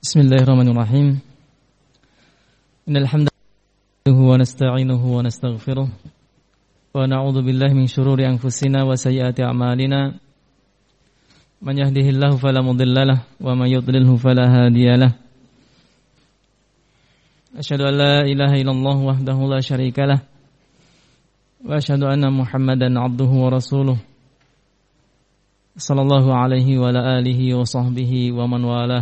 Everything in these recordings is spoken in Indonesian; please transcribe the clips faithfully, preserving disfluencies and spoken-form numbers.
Bismillahirrahmanirrahim. Innal hamdalillah wa nasta'inuhu wa nastaghfiruh wa na'udzu billahi min shururi anfusina wa sayyiati a'malina. Man yahdihillahu fala mudhillalah wa man yudlilhu fala hadiyalah. Asyhadu an la ilaha illallah wahdahu la syarikalah wa asyhadu anna Muhammadan 'abduhu wa rasuluh. Sallallahu alaihi wa ala alihi wa sahbihi wa man walah.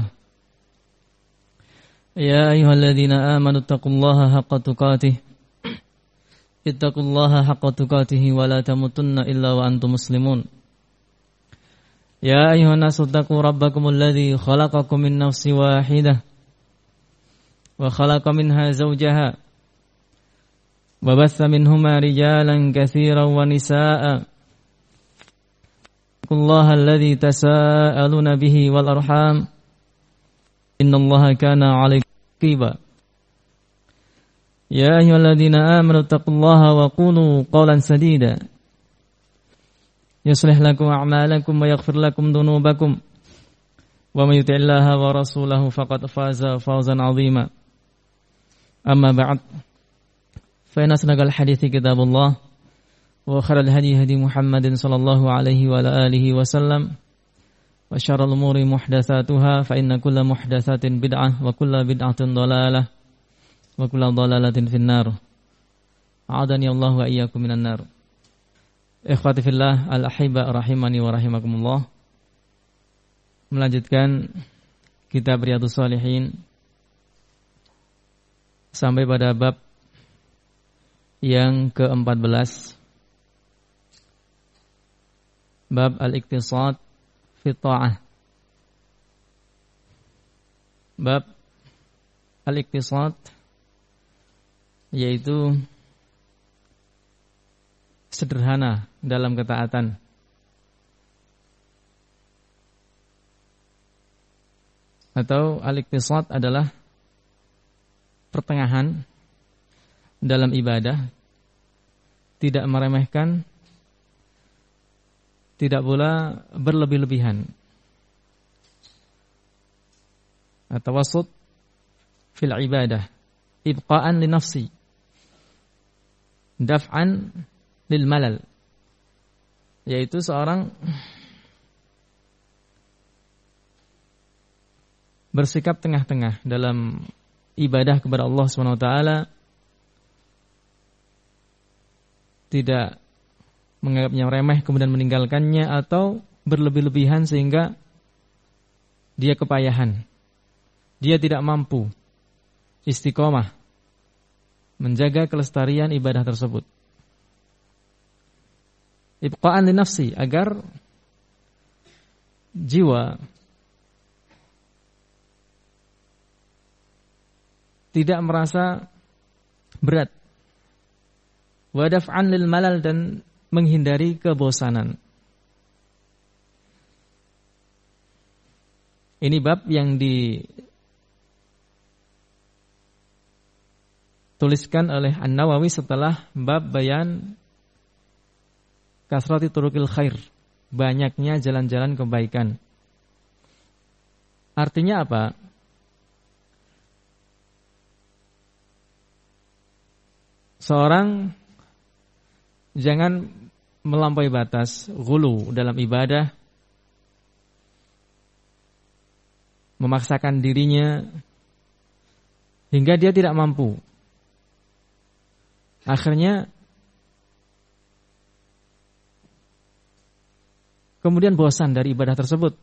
Ya ayyuhalladzina amanu taqullaha haqqa tuqatih ittaqullaha haqqa tuqatih wa la tamutunna illa wa antum muslimun. Ya ayyuhan nasu taqu rabbakumul ladzi khalaqakum min nafsin wahidah wa khalaqa minha zawjaha wa batha minhuma rijalan katsiran wa nisaa'a. Taqullaha alladzi tasaaluna bihi wal arham innallaha kana 'alaikum raqiba. Ya ayyuhalladzina amanu taqullaha wa qulu qawlan sadida yuslih lakum a'malakum wa yaghfir lakum dhunubakum wa may yuti'illaha wa rasulahu faqad faza fawzan 'azima. Amma ba'd, fa inna asdaqal hadithi kitabullah wa khairal hadi hadi Muhammadin sallallahu alaihi wa ala alihi wasallam. Wa syarrul umuri muhdatsatuha fa inna kulla muhdatsatin bid'ah wa kulla bid'atin dhalalah wa kulla dhalalatin finnar. A'adani Allah wa iyyakum minan nar. Ikhwati fillah al-ahibba rahimani wa rahimakumullah. Melanjutkan kitab Riyadhus Shalihin sampai pada bab yang keempat belas, bab al-iqtisad fi ta'ah. Bab al-iqtisad yaitu sederhana dalam ketaatan. Atau al-iqtisad adalah pertengahan dalam ibadah, tidak meremehkan, tidak pula berlebih-lebihan. At-tawassut fil ibadah, ibqa'an li nafsi, daf'an lil malal, yaitu seorang bersikap tengah-tengah dalam ibadah kepada Allah subhanahu wa taala, tidak menganggapnya remeh kemudian meninggalkannya atau berlebih-lebihan sehingga dia kepayahan. Dia tidak mampu istiqomah menjaga kelestarian ibadah tersebut. Ibqa'an li nafsi, agar jiwa tidak merasa berat. Wa daf'an lil malal, dan menghindari kebosanan. Ini bab yang dituliskan oleh An-Nawawi setelah bab bayan kasrati turuqil khair, banyaknya jalan-jalan kebaikan. Artinya apa? Seorang jangan melampaui batas, ghulu dalam ibadah, memaksakan dirinya hingga dia tidak mampu. Akhirnya kemudian bosan dari ibadah tersebut.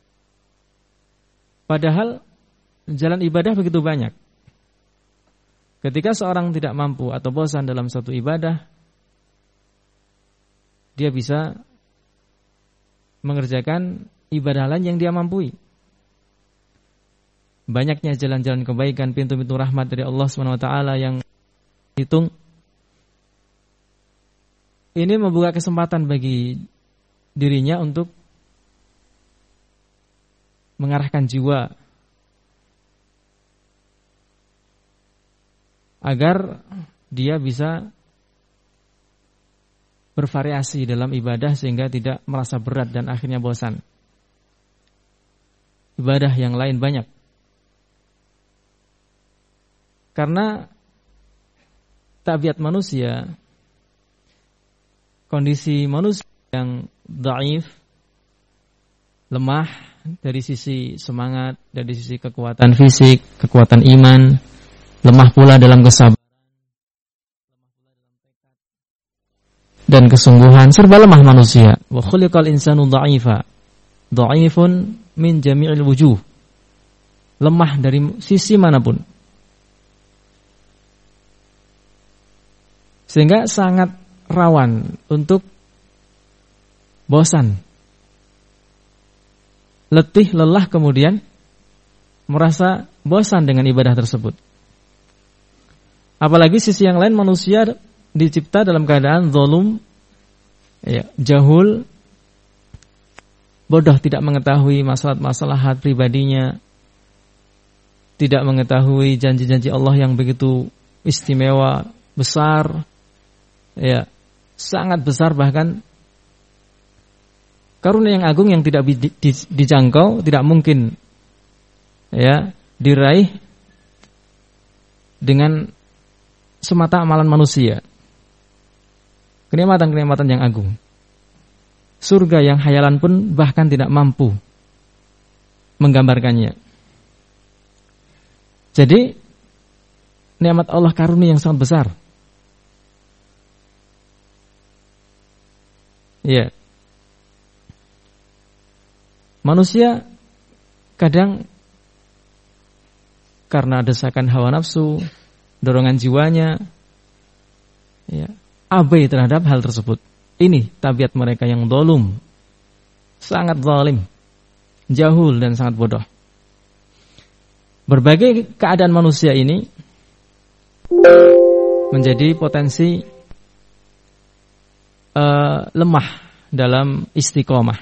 Padahal jalan ibadah begitu banyak. Ketika seorang tidak mampu atau bosan dalam satu ibadah, dia bisa mengerjakan ibadah lain yang dia mampu. Banyaknya jalan-jalan kebaikan, pintu-pintu rahmat dari Allah subhanahu wa taala yang hitung. Ini membuka kesempatan bagi dirinya untuk mengarahkan jiwa agar dia bisa bervariasi dalam ibadah sehingga tidak merasa berat dan akhirnya bosan. Ibadah yang lain banyak. Karena tabiat manusia, kondisi manusia yang dhaif, lemah dari sisi semangat, dari sisi kekuatan fisik, kekuatan iman, lemah pula dalam kesabaran dan kesungguhan, serba lemah manusia. Wa khuliqal insanu dha'ifa. Dha'ifun min jami'il wujuh. Lemah dari sisi manapun. Sehingga sangat rawan untuk bosan, letih, lelah, kemudian merasa bosan dengan ibadah tersebut. Apalagi sisi yang lain, manusia dicipta dalam keadaan zalum, ya, jahul, bodoh, tidak mengetahui masalah-masalah pribadinya, tidak mengetahui janji-janji Allah yang begitu istimewa, besar, ya, sangat besar, bahkan karunia yang agung yang tidak dijangkau, tidak mungkin, ya, diraih dengan semata amalan manusia. Kenikmatan-kenikmatan yang agung, surga yang khayalan pun bahkan tidak mampu menggambarkannya. Jadi nikmat Allah karunia yang sangat besar. Ya, manusia kadang karena desakan hawa nafsu, dorongan jiwanya, ya, abai terhadap hal tersebut. Ini tabiat mereka yang dzalum, sangat zalim, jahul dan sangat bodoh. Berbagai keadaan manusia ini menjadi potensi uh, lemah dalam istiqomah.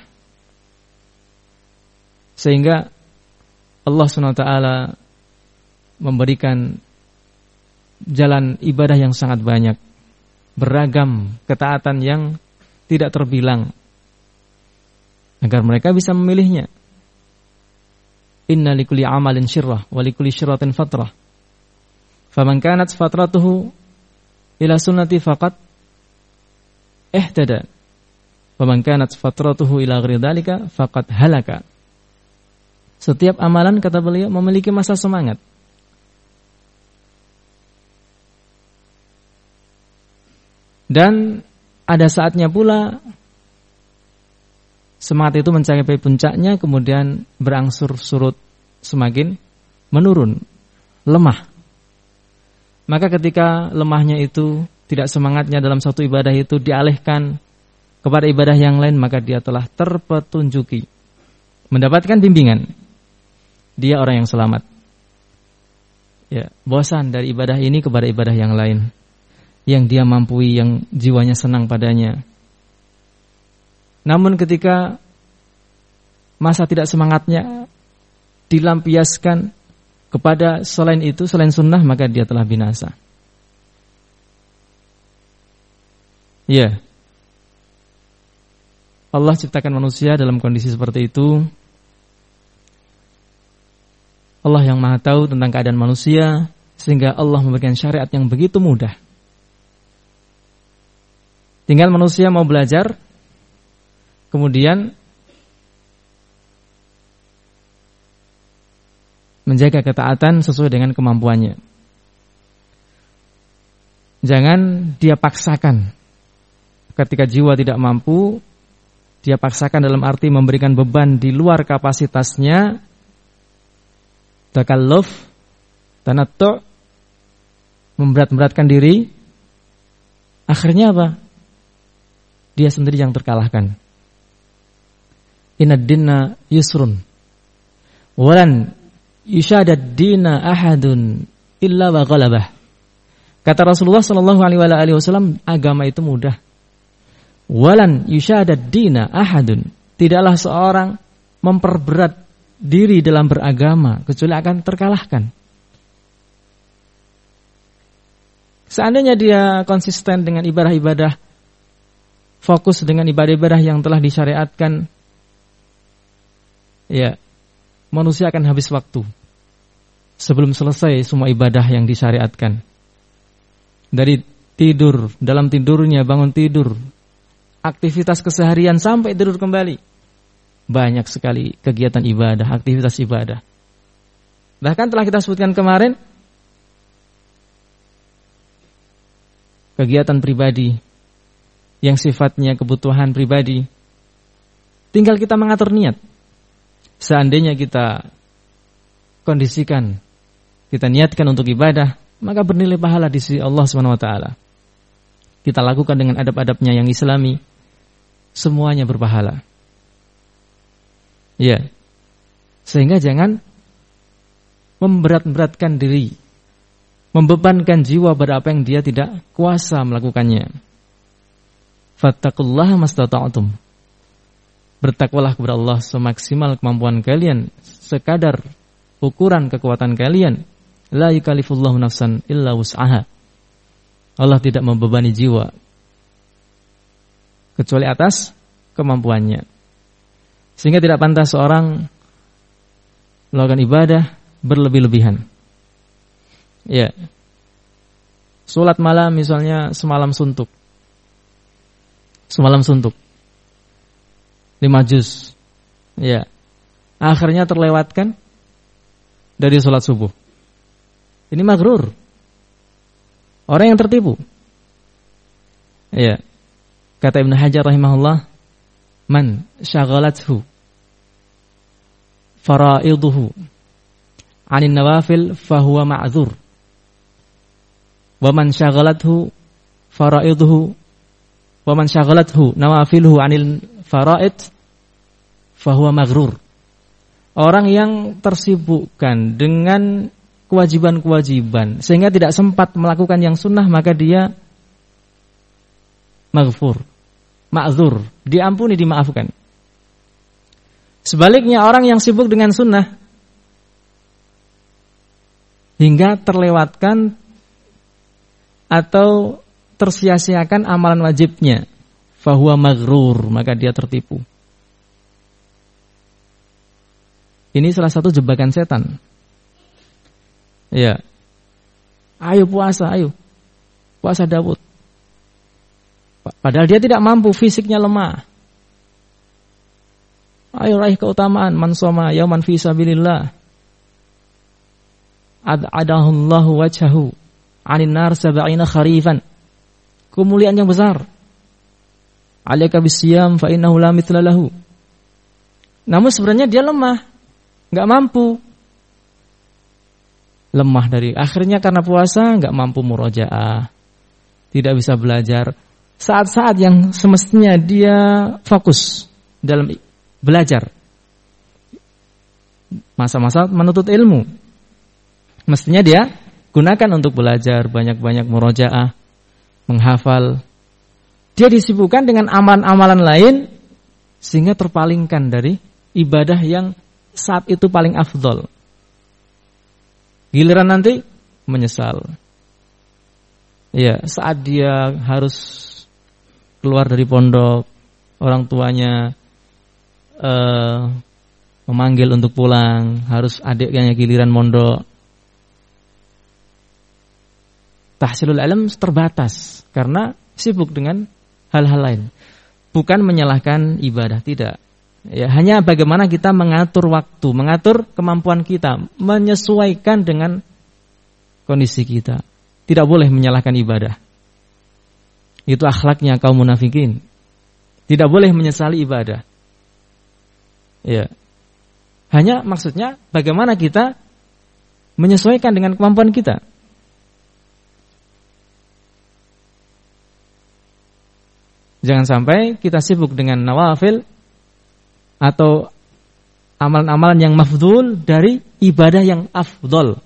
Sehingga Allah subhanahu wa taala memberikan jalan ibadah yang sangat banyak, beragam ketaatan yang tidak terbilang, agar mereka bisa memilihnya. Inna likulli amalin syirrah wa likulli syirratin fatrah. Faman kanat fatratuhu ila sunnati faqad ihtada. Faman kanat fatratuhu ila ghairi dzalika faqad halaka. Setiap amalan, kata beliau, memiliki masa semangat. Dan ada saatnya pula semangat itu mencapai puncaknya, kemudian berangsur surut, semakin menurun, lemah. Maka ketika lemahnya itu, tidak semangatnya dalam satu ibadah itu dialihkan kepada ibadah yang lain, maka dia telah terpetunjuki, mendapatkan bimbingan. Dia orang yang selamat. Ya, bosan dari ibadah ini kepada ibadah yang lain, yang dia mampui, yang jiwanya senang padanya. Namun ketika masa tidak semangatnya dilampiaskan kepada selain itu, selain sunnah, maka dia telah binasa. Ya, Allah ciptakan manusia dalam kondisi seperti itu. Allah yang maha tahu tentang keadaan manusia, sehingga Allah memberikan syariat yang begitu mudah. Tinggal manusia mau belajar, kemudian menjaga ketaatan sesuai dengan kemampuannya. Jangan dia paksakan. Ketika jiwa tidak mampu, dia paksakan dalam arti memberikan beban di luar kapasitasnya, takalluf, tanattu', memberat-beratkan diri. Akhirnya apa? Dia sendiri yang terkalahkan. Inad dinna yusrun walan yushadad dina ahadun illa wa ghalabah. Kata Rasulullah sallallahu alaihi wasallam, agama itu mudah. Walan yushadad dina ahadun, tidaklah seorang memperberat diri dalam beragama kecuali akan terkalahkan. Seandainya dia konsisten dengan ibadah-ibadah, fokus dengan ibadah-ibadah yang telah disyariatkan, ya, manusia akan habis waktu. sebelum selesai semua ibadah yang disyariatkan. Dari tidur, dalam tidurnya, bangun tidur, aktivitas keseharian sampai tidur kembali. Banyak sekali kegiatan ibadah, aktivitas ibadah. Bahkan telah kita sebutkan kemarin, kegiatan pribadi yang sifatnya kebutuhan pribadi, tinggal kita mengatur niat. Seandainya kita kondisikan, kita niatkan untuk ibadah, maka bernilai pahala di sisi Allah subhanahu wa taala. Kita lakukan dengan adab-adabnya yang islami, semuanya berpahala. Ya. Sehingga jangan memberat-beratkan diri, membebankan jiwa pada apa yang dia tidak kuasa melakukannya. Fattaqullaha mastata'tum. Bertakwalah kepada Allah semaksimal kemampuan kalian, sekadar ukuran kekuatan kalian. La yukallifullahu nafsan illa wus'aha. Allah tidak membebani jiwa kecuali atas kemampuannya. Sehingga tidak pantas seorang melakukan ibadah berlebih-lebihan. Ya. Salat malam misalnya semalam suntuk. Semalam suntuk. Lima juz. Ya. Akhirnya terlewatkan dari salat subuh. Ini maghrur. Orang yang tertipu. Ya. Kata Ibnu Hajar rahimahullah, man syaghalathu faraiduhu 'anil nawafil fahuwa ma'dzur. Wa man syaghalathu faraiduhu wa man syaghalathu nawafiluhu 'anil faraid fahuwa maghrur. Orang yang tersibukkan dengan kewajiban-kewajiban sehingga tidak sempat melakukan yang sunnah, maka dia maghfur, ma'dzur, diampuni, dimaafkan. Sebaliknya orang yang sibuk dengan sunnah hingga terlewatkan atau tersia-siakan amalan wajibnya, fahuwa maghrur, maka dia tertipu. Ini salah satu jebakan setan. Ya. Ayo puasa, ayo. Puasa Daud. Padahal dia tidak mampu, fisiknya lemah. Ayo raih keutamaan, man shoma yauman fi sabilillah. Ad'adahullahu wajhahu 'anil nar sab'ina kharifan. Kemuliaan yang besar. Alaika bisyam fa innahu la mithla lahu. Namun sebenarnya dia lemah, enggak mampu. Lemah dari akhirnya karena puasa enggak mampu murojaah. Tidak bisa belajar. Saat-saat yang semestinya dia fokus dalam belajar. Masa-masa menuntut ilmu. Mestinya dia gunakan untuk belajar, banyak-banyak murojaah, menghafal. Dia disibukkan dengan amalan-amalan lain sehingga terpalingkan dari ibadah yang saat itu paling afdol. Giliran nanti menyesal. Ya, saat dia harus keluar dari pondok, orang tuanya uh, memanggil untuk pulang, harus adiknya giliran mondok. Tahsilul ilm terbatas karena sibuk dengan hal-hal lain. Bukan menyalahkan ibadah, tidak. Ya, hanya bagaimana kita mengatur waktu, mengatur kemampuan kita, menyesuaikan dengan kondisi kita. Tidak boleh menyalahkan ibadah. Itu akhlaknya kaum munafikin. Tidak boleh menyesali ibadah. Ya. Hanya maksudnya bagaimana kita menyesuaikan dengan kemampuan kita. Jangan sampai kita sibuk dengan nawafil atau amalan-amalan yang mafdhul dari ibadah yang afdol.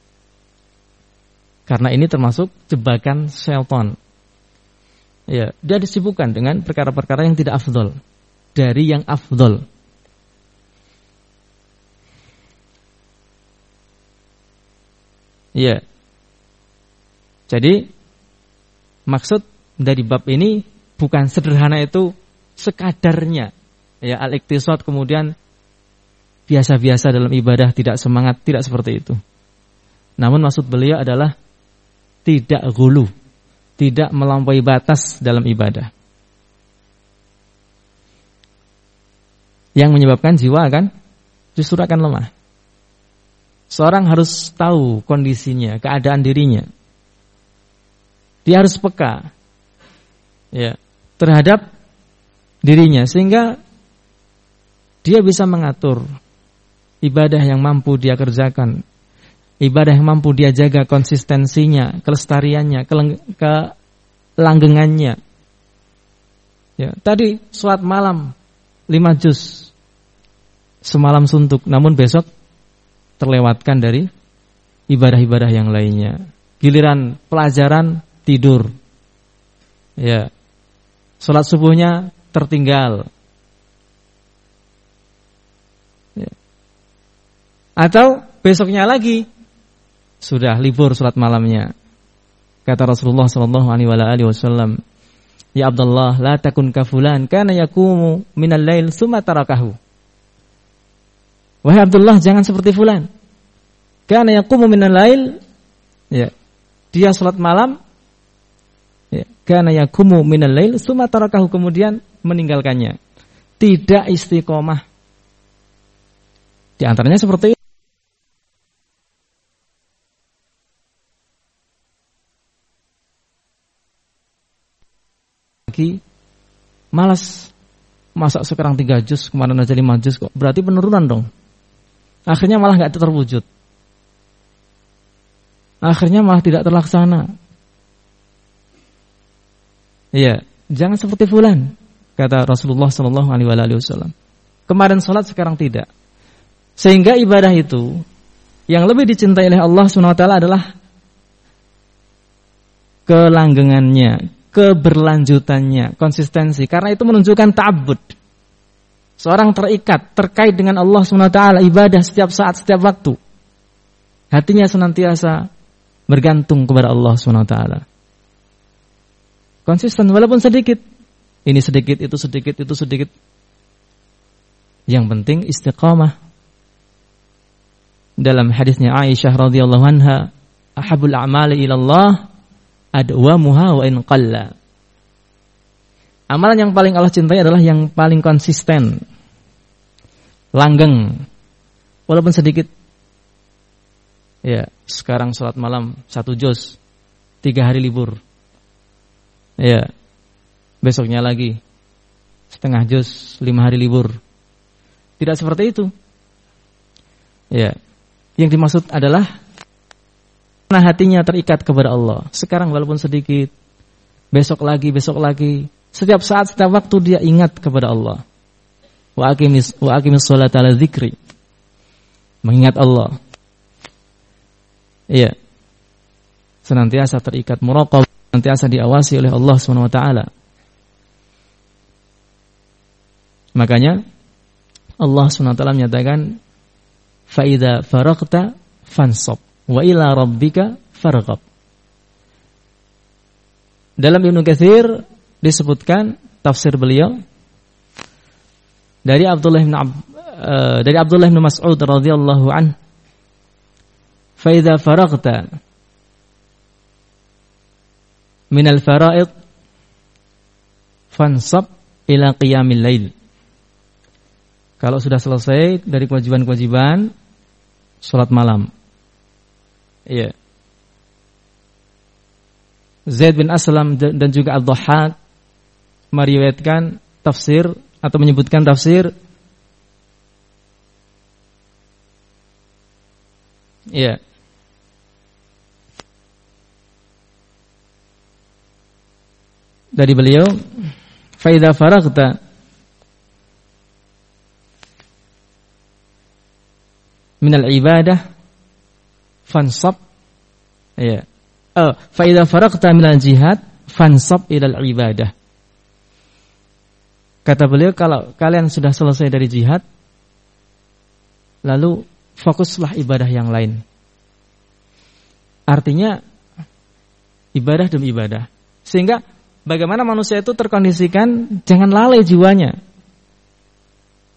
Karena ini termasuk jebakan syaitan. Ya, dia disibukkan dengan perkara-perkara yang tidak afdol dari yang afdol. Ya. Jadi maksud dari bab ini bukan sederhana itu sekadarnya. Ya, al-iktisad kemudian biasa-biasa dalam ibadah, tidak semangat, tidak seperti itu. Namun maksud beliau adalah tidak ghulu, tidak melampaui batas dalam ibadah. Yang menyebabkan jiwa akan justru akan lemah. Seorang harus tahu kondisinya, keadaan dirinya. Dia harus peka, ya, terhadap dirinya, sehingga dia bisa mengatur ibadah yang mampu dia kerjakan, ibadah yang mampu dia jaga konsistensinya, kelestariannya, kelanggengannya. Ya, tadi sholat malam lima juz semalam suntuk, namun besok terlewatkan dari ibadah-ibadah yang lainnya. Giliran pelajaran tidur, ya, sholat subuhnya tertinggal, ya. Atau besoknya lagi sudah libur sholat malamnya. Kata Rasulullah Sallallahu Alaihi Wasallam, ya Abdullah, la takun kafulan, kana yakumu minal lail tsumma tarakahu. Wahai Abdullah, jangan seperti fulan. Kana yaqumu minal lail, ya, dia salat malam, ya, kana yaqumu minal lail tsumma tarakahu, kemudian meninggalkannya. Tidak istiqomah. Di antaranya seperti lagi malas, masak sekarang tiga juz, kemarin aja lima juz kok. Berarti penurunan dong. Akhirnya malah gak terwujud. Akhirnya malah tidak terlaksana. Iya, jangan seperti fulan, kata Rasulullah Sallallahu Alaihi Wasallam. Kemarin sholat, sekarang tidak. Sehingga ibadah itu yang lebih dicintai oleh Allah Subhanahu Wa Taala adalah kelanggengannya, keberlanjutannya, konsistensi. Karena itu menunjukkan ta'abbud. Seorang terikat, terkait dengan Allah subhanahu wa taala, ibadah setiap saat, setiap waktu. Hatinya senantiasa bergantung kepada Allah subhanahu wa taala. Konsisten walaupun sedikit. Ini sedikit, itu sedikit, itu sedikit. Yang penting istiqamah. Dalam hadisnya Aisyah radhiyallahu anha, ahabul a'mali ilallah adwamuha wa in qalla. Amalan yang paling Allah cintai adalah yang paling konsisten, langgeng, walaupun sedikit. Ya, sekarang sholat malam satu juz, tiga hari libur. Ya, besoknya lagi setengah juz, lima hari libur. Tidak seperti itu. Ya, yang dimaksud adalah karena hatinya terikat kepada Allah. Sekarang walaupun sedikit, besok lagi, besok lagi. Setiap saat, setiap waktu dia ingat kepada Allah. Wa aqimis wa aqimis sholata ala dzikri. Mengingat Allah. Iya. Senantiasa terikat muraqabah, senantiasa diawasi oleh Allah Subhanahu wa taala. Makanya Allah Subhanahu wa taala menyatakan, fa idza faragta fansab wa ila rabbika farghab. Dalam Ibnu Katsir disebutkan tafsir beliau dari Abdullah bin Ab, uh, dari Abdullah bin Mas'ud radhiyallahu an, fa idza faraghta min al-fara'id fansab ila qiyamil lail. Kalau sudah selesai dari kewajiban-kewajiban, salat malam. Iya. Zaid bin Aslam dan juga Ad-Dhahhak meriwayatkan tafsir atau menyebutkan tafsir, ya, dari beliau, fa idza faraghta min al-ibadah fansab, ya, oh, fa idza faraghta min al-jihad fansab ila al-ibadah. Kata beliau, kalau kalian sudah selesai dari jihad, lalu fokuslah ibadah yang lain. Artinya ibadah demi ibadah. Sehingga bagaimana manusia itu terkondisikan jangan lalai jiwanya.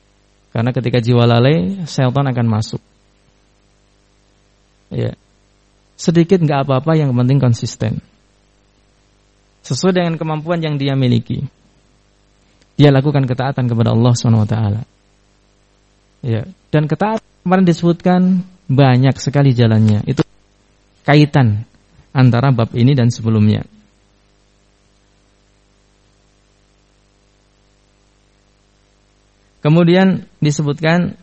Karena ketika jiwa lalai, syaitan akan masuk. Ya. sedikit nggak apa-apa, yang penting konsisten. Sesuai dengan kemampuan yang dia miliki. Dia lakukan ketaatan kepada Allah subhanahu wa taala. Ya, dan ketaatan kemarin disebutkan banyak sekali jalannya. Itu kaitan antara bab ini dan sebelumnya. Kemudian disebutkan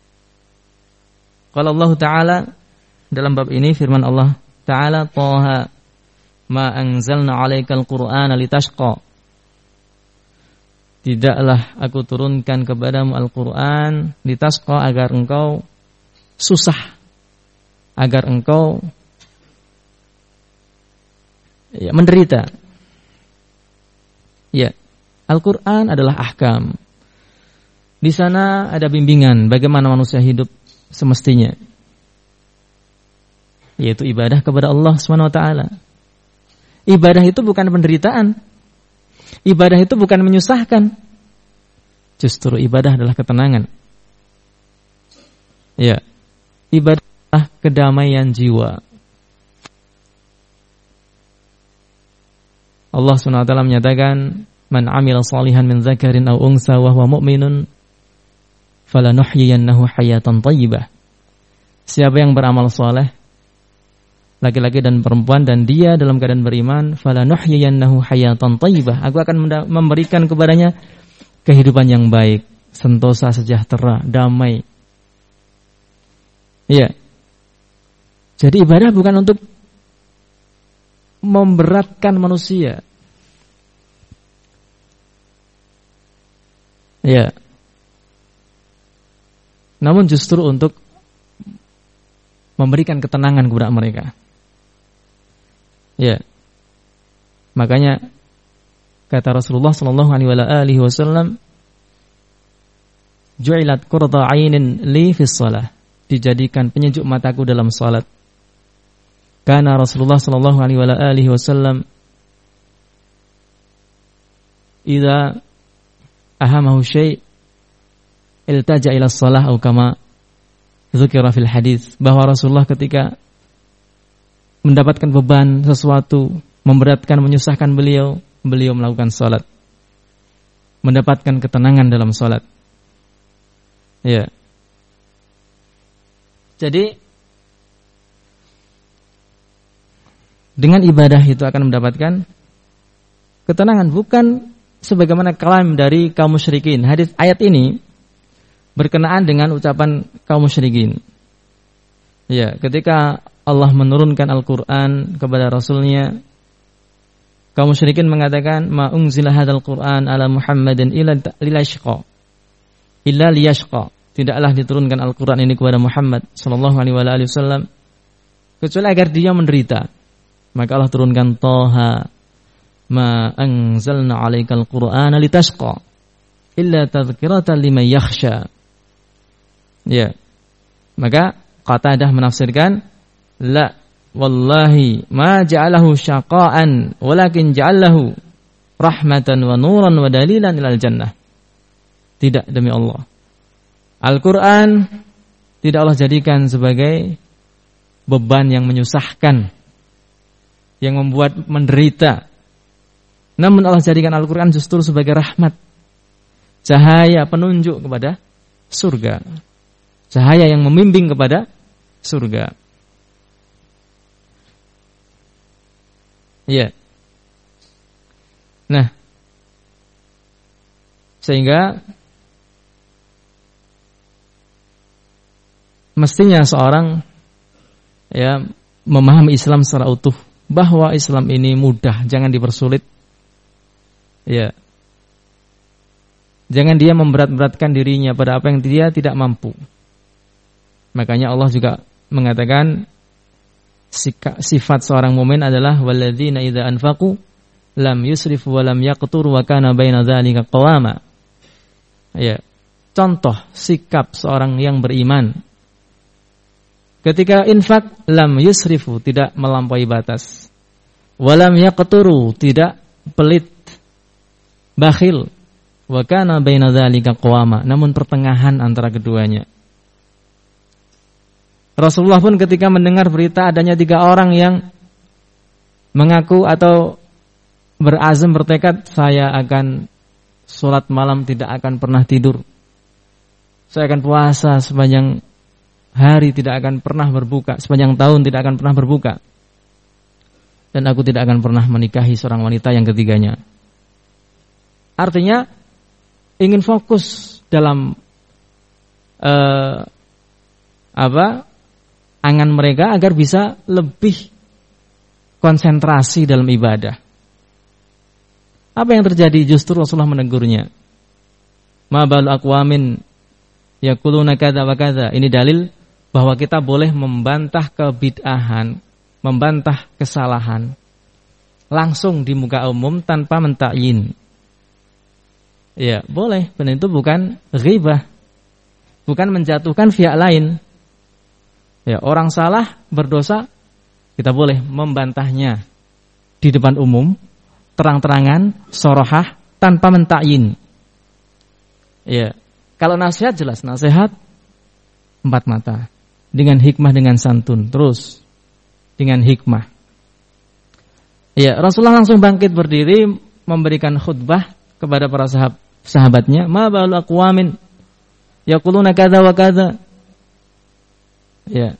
kalau Allah Ta'ala dalam bab ini firman Allah Ta'ala, Taha ma anzalna 'alaikal Qur'ana litashqa. Tidaklah aku turunkan kepadamu Al-Qur'an litashqa, agar engkau susah, agar engkau ya, menderita. Ya, Al-Qur'an adalah ahkam. Di sana ada bimbingan bagaimana manusia hidup semestinya, yaitu ibadah kepada Allah subhanahu wa taala. Ibadah itu bukan penderitaan. Ibadah itu bukan menyusahkan. Justru ibadah adalah ketenangan. Ya, ibadah adalah kedamaian jiwa. Allah subhanahu wa taala menyatakan, "Man 'amila shalihan min dzakarin aw unsa wa huwa mu'minun falanuhyiyannahu hayatan thayyibah." Siapa yang beramal saleh, laki-laki dan perempuan, dan dia dalam keadaan beriman, falanuhyiyannahu hayatan thayyibah, aku akan memberikan kepadanya kehidupan yang baik, sentosa, sejahtera, damai. Iya. Jadi ibadah bukan untuk memberatkan manusia. Iya. Namun justru untuk memberikan ketenangan kepada mereka. Ya. Makanya kata Rasulullah sallallahu alaihi wasallam, "Ju'ilat qurratu 'ainin li fis shalah." Dijadikan penyejuk mataku dalam salat. Karena Rasulullah sallallahu alaihi wasallam idza ahamahu syai' iltaja ila shalah, atau kama dzukira fil hadis, bahwa Rasulullah ketika mendapatkan beban sesuatu, memberatkan, menyusahkan beliau, beliau melakukan salat, mendapatkan ketenangan dalam salat. Ya. Jadi dengan ibadah itu akan mendapatkan ketenangan, bukan sebagaimana klaim dari kaum musyrikin. Hadis ayat ini berkenaan dengan ucapan kaum musyrikin. Ya, ketika Allah menurunkan Al-Quran kepada Rasulnya, kaum musyrikin mengatakan, "Ma unzila hadzal Qur'an ala Muhammadin illa liyashqa." Illa liyashqa. Tidaklah diturunkan Al-Quran ini kepada Muhammad sallallahu alaihi wasallam kecuali agar dia menderita. Maka Allah turunkan, Taha ma anzalna 'alaikal Qur'ana litashqa illa tadhkiratan liman yakhsha. Ya. Maka Qatadah menafsirkan, la wallahi ma ja'alahu syaqa'an walakin ja'alahu rahmatan wa nuran wa dalilan ilal jannah. Tidak, demi Allah, Al-Quran tidak Allah jadikan sebagai beban yang menyusahkan, yang membuat menderita. Namun Allah jadikan Al-Quran justru sebagai rahmat, cahaya penunjuk kepada surga, cahaya yang membimbing kepada surga. Ya. Nah, sehingga mestinya seorang ya memahami Islam secara utuh, bahwa Islam ini mudah, jangan dipersulit. Ya. Jangan dia memberat-beratkan dirinya pada apa yang dia tidak mampu. Makanya Allah juga mengatakan sifat seorang mukmin adalah walladzina idza anfaqu lam yusrifu wa lam yaqtur wa kana baina dzalika qawama. Ya. Contoh sikap seorang yang beriman, ketika infak, lam yusrifu, tidak melampaui batas, walam yaqturu, tidak pelit, bakhil, wa kana baina dzalika qawama, namun pertengahan antara keduanya. Rasulullah pun ketika mendengar berita adanya tiga orang yang mengaku atau berazam bertekad, saya akan sholat malam tidak akan pernah tidur, saya akan puasa sepanjang hari tidak akan pernah berbuka, sepanjang tahun tidak akan pernah berbuka, dan aku tidak akan pernah menikahi seorang wanita yang ketiganya. Artinya ingin fokus dalam uh, apa angan mereka agar bisa lebih konsentrasi dalam ibadah. Apa yang terjadi? Justru Rasulullah menegurnya. Ma balu aqwamin yaquluna kadza wa kadza. Ini dalil bahwa kita boleh membantah kebid'ahan, membantah kesalahan langsung di muka umum tanpa mentakyin. Ya, boleh. Dan itu bukan ghibah, bukan menjatuhkan pihak lain. Ya, orang salah, berdosa, kita boleh membantahnya di depan umum, terang-terangan, sorohah, tanpa mentakyin. Ya, kalau nasihat jelas, nasihat empat mata, dengan hikmah, dengan santun, terus dengan hikmah. Ya, Rasulullah langsung bangkit berdiri, memberikan khutbah kepada para sahab, sahabatnya. Ma balu aqwamin yaquluna kadza wa kadza. Ya.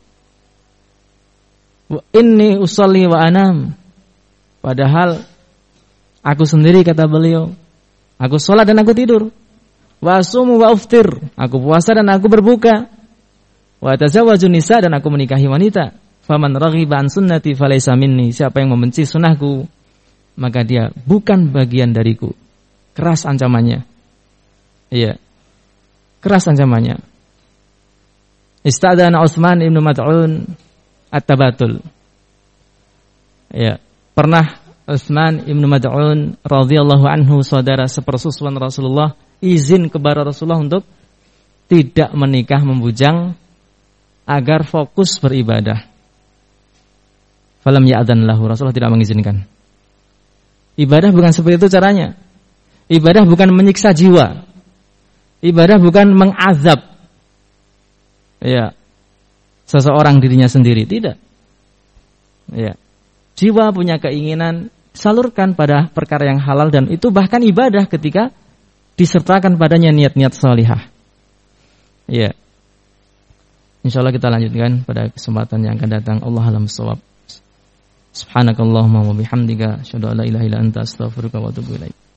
Inni usolli wa anam. Padahal aku sendiri, kata beliau, aku sholat dan aku tidur. Wa asumu wa uftir. Aku puasa dan aku berbuka. Wa tazawwaju nisa, dan aku menikahi wanita. Faman raghiba an sunnati falaysa minni. Siapa yang membenci sunnahku, maka dia bukan bagian dariku. Keras ancamannya. Iya. Keras ancamannya. Istadzana Utsman ibnu Mad'un at-tabatul. Ya, pernah Utsman ibnu Mad'un radhiyallahu anhu, saudara sepersusuan Rasulullah, izin kepada Rasulullah untuk tidak menikah membujang agar fokus beribadah. Falam ya'dzan lahu, Rasulullah tidak mengizinkan. Ibadah bukan seperti itu caranya. Ibadah bukan menyiksa jiwa. Ibadah bukan mengazab ya seseorang dirinya sendiri, tidak. Ya. Jiwa punya keinginan, salurkan pada perkara yang halal, dan itu bahkan ibadah ketika disertakan padanya niat-niat salihah. Ya. Insyaallah kita lanjutkan pada kesempatan yang akan datang. Allah alam shawab. Subhanakallahumma wa bihamdika asyhadu an la ilaha illa anta astaghfiruka wa atubu ilaik.